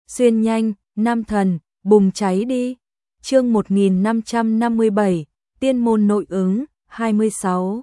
xuyên nhanh, nam thần, bùng cháy đi. Chương 1557, tiên môn nội ứng, 26.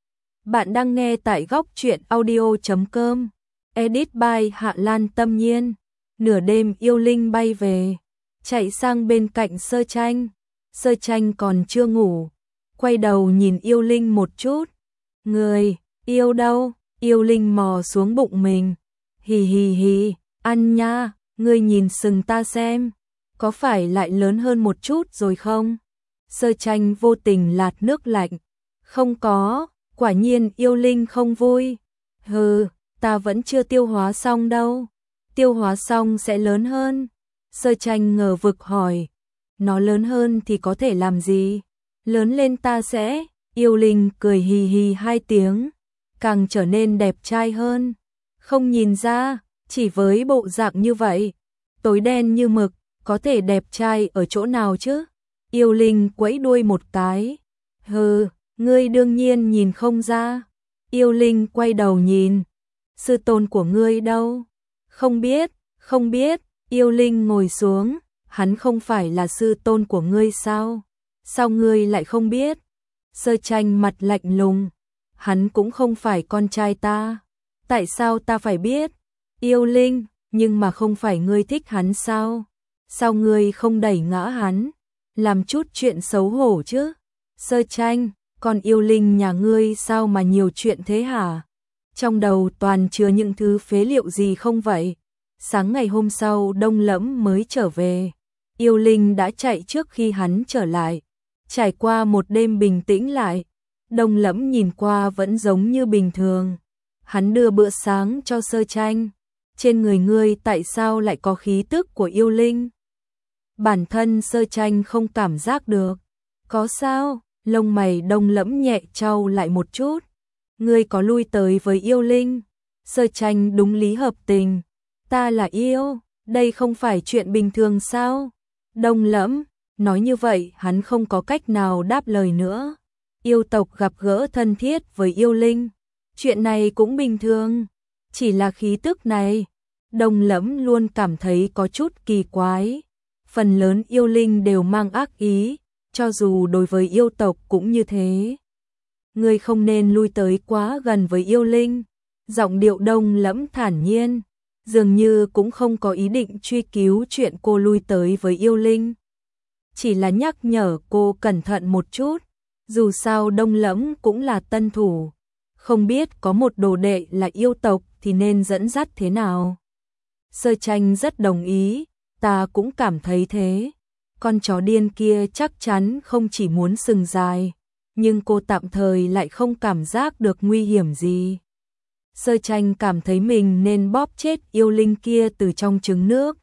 Bạn đang nghe tại góc truyện audio.com. Edit by Hạ Lan Tâm Nhiên. Nửa đêm yêu linh bay về, chạy sang bên cạnh Sơ Tranh. Sơ Tranh còn chưa ngủ, quay đầu nhìn yêu linh một chút. Người, yêu đâu? Yêu linh mò xuống bụng mình. Hì hì hì, ăn nha, ngươi nhìn sừng ta xem, có phải lại lớn hơn một chút rồi không? Sơ Tranh vô tình lạt nước lạnh. Không có, quả nhiên yêu linh không vui. Hừ, ta vẫn chưa tiêu hóa xong đâu. Tiêu hóa xong sẽ lớn hơn. Sơ Tranh ngờ vực hỏi. Nó lớn hơn thì có thể làm gì? Lớn lên ta sẽ... Yêu linh cười hì hì 2 tiếng, càng trở nên đẹp trai hơn. Không nhìn ra, chỉ với bộ dạng như vậy, tối đen như mực, có thể đẹp trai ở chỗ nào chứ? Yêu linh quẫy đuôi một cái. Hừ, ngươi đương nhiên nhìn không ra. Yêu linh quay đầu nhìn. Sư tôn của ngươi đâu? Không biết, không biết. Yêu linh ngồi xuống. Hắn không phải là sư tôn của ngươi sao? Sao ngươi lại không biết? Sơ Tranh mặt lạnh lùng. Hắn cũng không phải con trai ta. Tại sao ta phải biết? Yêu linh, nhưng mà không phải ngươi thích hắn sao? Sao ngươi không đẩy ngã hắn? Làm chút chuyện xấu hổ chứ? Sơ Tranh, con yêu linh nhà ngươi sao mà nhiều chuyện thế hả? Trong đầu toàn chứa những thứ phế liệu gì không vậy? Sáng ngày hôm sau Đông Lẫm mới trở về. Yêu linh đã chạy trước khi hắn trở lại. Trải qua một đêm bình tĩnh lại, Đông Lẫm nhìn qua vẫn giống như bình thường. Hắn đưa bữa sáng cho Sơ Tranh. Trên người ngươi tại sao lại có khí tức của yêu linh? Bản thân Sơ Tranh không cảm giác được. Có sao? Lông mày Đông Lẫm nhẹ chau lại một chút. Ngươi có lui tới với yêu linh? Sơ Tranh đúng lý hợp tình. Ta là yêu, đây không phải chuyện bình thường sao? Đông Lẫm nói như vậy hắn không có cách nào đáp lời nữa. Yêu tộc gặp gỡ thân thiết với yêu linh, chuyện này cũng bình thường. Chỉ là khí tức này, Đông Lẫm luôn cảm thấy có chút kỳ quái. Phần lớn yêu linh đều mang ác ý, cho dù đối với yêu tộc cũng như thế. Ngươi không nên lui tới quá gần với yêu linh. Giọng điệu Đông Lẫm thản nhiên, dường như cũng không có ý định truy cứu chuyện cô lui tới với yêu linh. Chỉ là nhắc nhở cô cẩn thận một chút, dù sao Đông Lẫm cũng là tân thủ, không biết có một đồ đệ là yêu tộc thì nên dẫn dắt thế nào. Sơ Tranh rất đồng ý, ta cũng cảm thấy thế. Con chó điên kia chắc chắn không chỉ muốn sừng dài, nhưng cô tạm thời lại không cảm giác được nguy hiểm gì. Sơ Tranh cảm thấy mình nên bóp chết yêu linh kia từ trong trứng nước.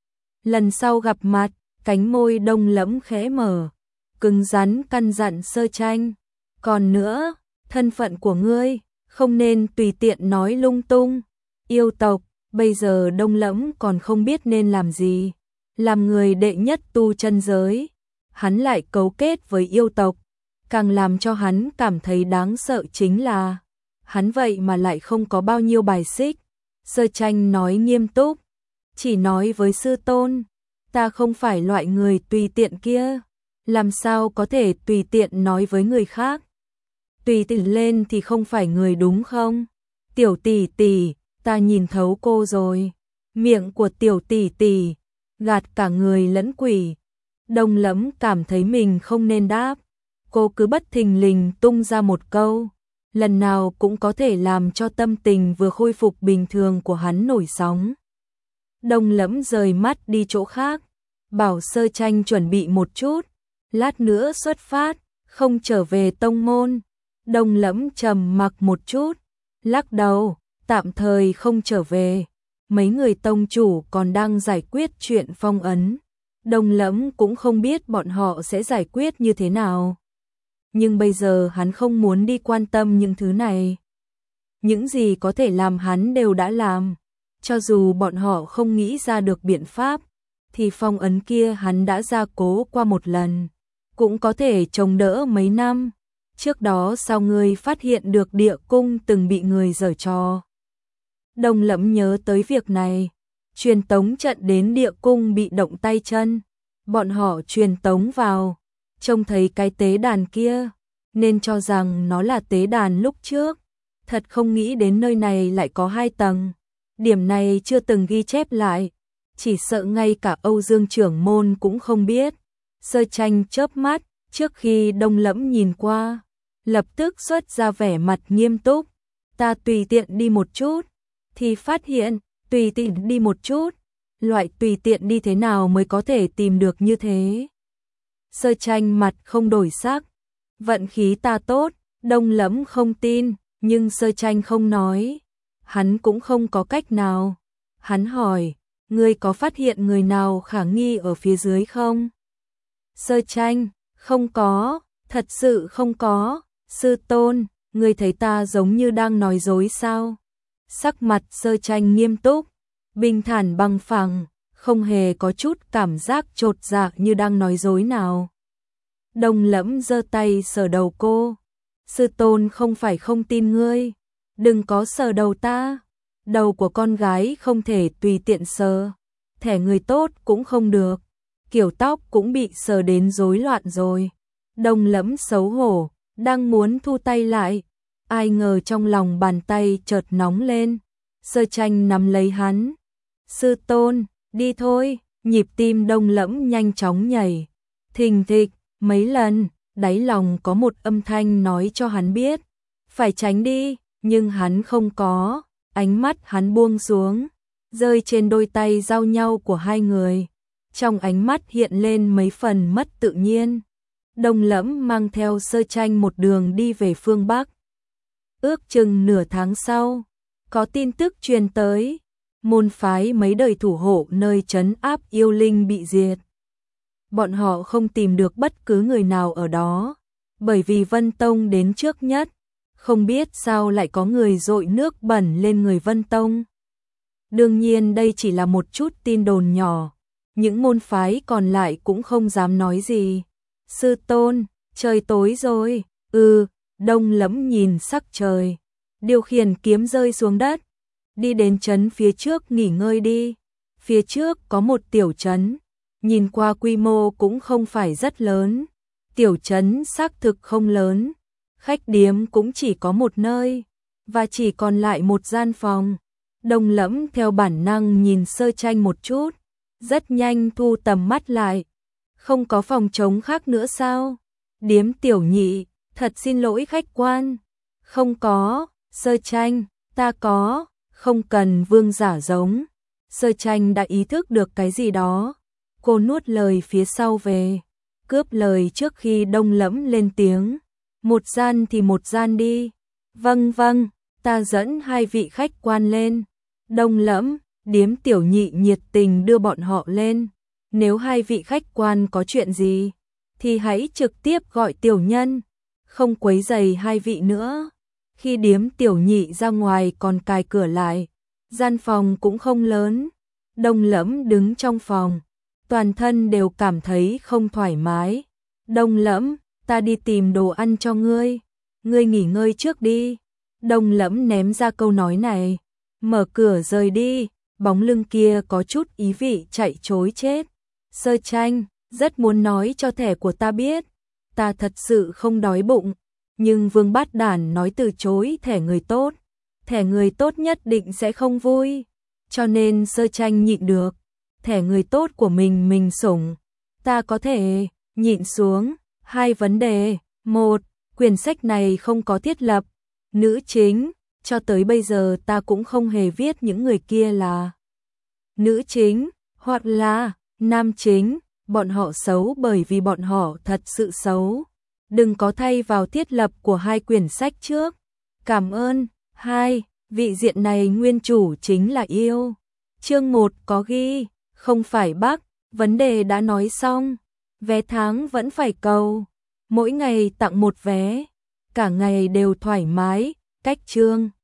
Lần sau gặp mặt, cánh môi Đông Lẫm khẽ mở, cứng rắn căn dặn Sơ Tranh. Còn nữa, thân phận của ngươi, không nên tùy tiện nói lung tung. Yêu tộc, bây giờ Đông Lẫm còn không biết nên làm gì. Làm người đệ nhất tu chân giới, hắn lại cấu kết với yêu tộc. Càng làm cho hắn cảm thấy đáng sợ chính là, hắn vậy mà lại không có bao nhiêu bài xích. Sơ Tranh nói nghiêm túc, chỉ nói với sư tôn. Ta không phải loại người tùy tiện kia, làm sao có thể tùy tiện nói với người khác? Tùy tiện lên thì không phải người đúng không? Tiểu tỷ tỷ, ta nhìn thấu cô rồi. Miệng của tiểu tỷ tỷ, gạt cả người lẫn quỷ. Đông Lẫm cảm thấy mình không nên đáp. Cô cứ bất thình lình tung ra một câu, lần nào cũng có thể làm cho tâm tình vừa khôi phục bình thường của hắn nổi sóng. Đông Lẫm rời mắt đi chỗ khác, bảo Sơ Tranh chuẩn bị một chút, lát nữa xuất phát, không trở về tông môn. Đông Lẫm trầm mặc một chút, lắc đầu, tạm thời không trở về. Mấy người tông chủ còn đang giải quyết chuyện phong ấn. Đông Lẫm cũng không biết bọn họ sẽ giải quyết như thế nào. Nhưng bây giờ hắn không muốn đi quan tâm những thứ này. Những gì có thể làm hắn đều đã làm. Cho dù bọn họ không nghĩ ra được biện pháp, thì phong ấn kia hắn đã gia cố qua một lần, cũng có thể chống đỡ mấy năm. Trước đó sao ngươi phát hiện được địa cung từng bị người giở trò? Đông Lẫm nhớ tới việc này, truyền tống trận đến địa cung bị động tay chân. Bọn họ truyền tống vào, trông thấy cái tế đàn kia, nên cho rằng nó là tế đàn lúc trước. Thật không nghĩ đến nơi này lại có 2 tầng. Điểm này chưa từng ghi chép lại, chỉ sợ ngay cả Âu Dương trưởng môn cũng không biết. Sơ Tranh chớp mắt, trước khi Đông Lẫm nhìn qua, lập tức xuất ra vẻ mặt nghiêm túc. Ta tùy tiện đi một chút, thì phát hiện, tùy tiện đi một chút, loại tùy tiện đi thế nào mới có thể tìm được như thế. Sơ Tranh mặt không đổi sắc, vận khí ta tốt. Đông Lẫm không tin, nhưng Sơ Tranh không nói, hắn cũng không có cách nào. Hắn hỏi, ngươi có phát hiện người nào khả nghi ở phía dưới không? Sơ Tranh, không có, thật sự không có. Sư tôn, ngươi thấy ta giống như đang nói dối sao? Sắc mặt Sơ Tranh nghiêm túc, bình thản bằng phẳng, không hề có chút cảm giác chột dạ như đang nói dối nào. Đông Lẫm giơ tay sờ đầu cô. Sư tôn không phải không tin ngươi, đừng có sờ đầu ta. Đầu của con gái không thể tùy tiện sờ, thẻ người tốt cũng không được, kiểu tóc cũng bị sờ đến rối loạn rồi. Đông Lẫm xấu hổ, đang muốn thu tay lại, ai ngờ trong lòng bàn tay chợt nóng lên. Sơ Tranh nắm lấy hắn. Sư tôn, đi thôi. Nhịp tim Đông Lẫm nhanh chóng nhảy, thình thịch mấy lần, đáy lòng có một âm thanh nói cho hắn biết, phải tránh đi, nhưng hắn không có. Ánh mắt hắn buông xuống, rơi trên đôi tay giao nhau của hai người. Trong ánh mắt hiện lên mấy phần mất tự nhiên. Đông Lẫm mang theo Sơ Tranh một đường đi về phương Bắc. Ước chừng nửa tháng sau, có tin tức truyền tới, môn phái mấy đời thủ hộ nơi trấn áp yêu linh bị diệt. Bọn họ không tìm được bất cứ người nào ở đó, bởi vì Vân Tông đến trước nhất. Không biết sao lại có người dội nước bẩn lên người Vân Tông. Đương nhiên đây chỉ là một chút tin đồn nhỏ, những môn phái còn lại cũng không dám nói gì. Sư tôn, trời tối rồi. Đông Lẫm nhìn sắc trời, điều khiển kiếm rơi xuống đất. Đi đến trấn phía trước nghỉ ngơi đi. Phía trước có một tiểu trấn, nhìn qua quy mô cũng không phải rất lớn. Tiểu trấn xác thực không lớn, khách điếm cũng chỉ có một nơi, và chỉ còn lại một gian phòng. Đông Lẫm theo bản năng nhìn Sơ Tranh một chút, rất nhanh thu tầm mắt lại. Không có phòng trống khác nữa sao? Điếm Tiểu Nhị, thật xin lỗi khách quan. Không có. Sơ Tranh, ta có, không cần vương giả giống. Sơ Tranh đã ý thức được cái gì đó, cô nuốt lời phía sau về, cướp lời trước khi Đông Lẫm lên tiếng. Một gian thì một gian đi. Vâng, ta dẫn hai vị khách quan lên. Đông Lẫm, điếm Tiểu Nhị nhiệt tình đưa bọn họ lên. Nếu hai vị khách quan có chuyện gì, thì hãy trực tiếp gọi tiểu nhân, không quấy rầy hai vị nữa. Khi điếm Tiểu Nhị ra ngoài còn cài cửa lại, gian phòng cũng không lớn. Đông Lẫm đứng trong phòng, toàn thân đều cảm thấy không thoải mái. Đông Lẫm, ta đi tìm đồ ăn cho ngươi, ngươi nghỉ ngơi trước đi. Đông Lẫm ném ra câu nói này, mở cửa rời đi, bóng lưng kia có chút ý vị chạy trối chết. Sơ Tranh, rất muốn nói cho thẻ của ta biết, ta thật sự không đói bụng, nhưng Vương Bát Đản nói từ chối thẻ người tốt, thẻ người tốt nhất định sẽ không vui, cho nên Sơ Tranh nhịn được, thẻ người tốt của mình sủng, ta có thể nhịn xuống. Hai vấn đề, một, quyển sách này không có thiết lập nữ chính, cho tới bây giờ ta cũng không hề viết những người kia là nữ chính, hoặc là nam chính, bọn họ xấu bởi vì bọn họ thật sự xấu. Đừng có thay vào thiết lập của hai quyển sách trước. Cảm ơn. Hai, vị diện này nguyên chủ chính là yêu. Chương 1 có ghi, không phải Bắc, vấn đề đã nói xong. Vé tháng vẫn phải cầu, mỗi ngày tặng một vé, cả ngày đều thoải mái, cách chương.